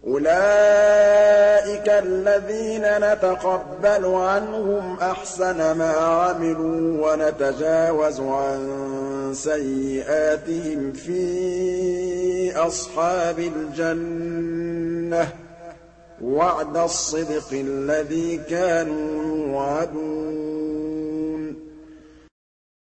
أُولَٰئِكَ الَّذِينَ نَتَقَبَّلُ عَنْهُمْ أَحْسَنَ مَا عَمِلُوا وَنَتَجَاوَزُ عَن سَيِّئَاتِهِمْ فِي أَصْحَابِ الْجَنَّةِ ۖ وَعْدَ الصِّدْقِ الَّذِي كَانُوا يُوعَدُونَ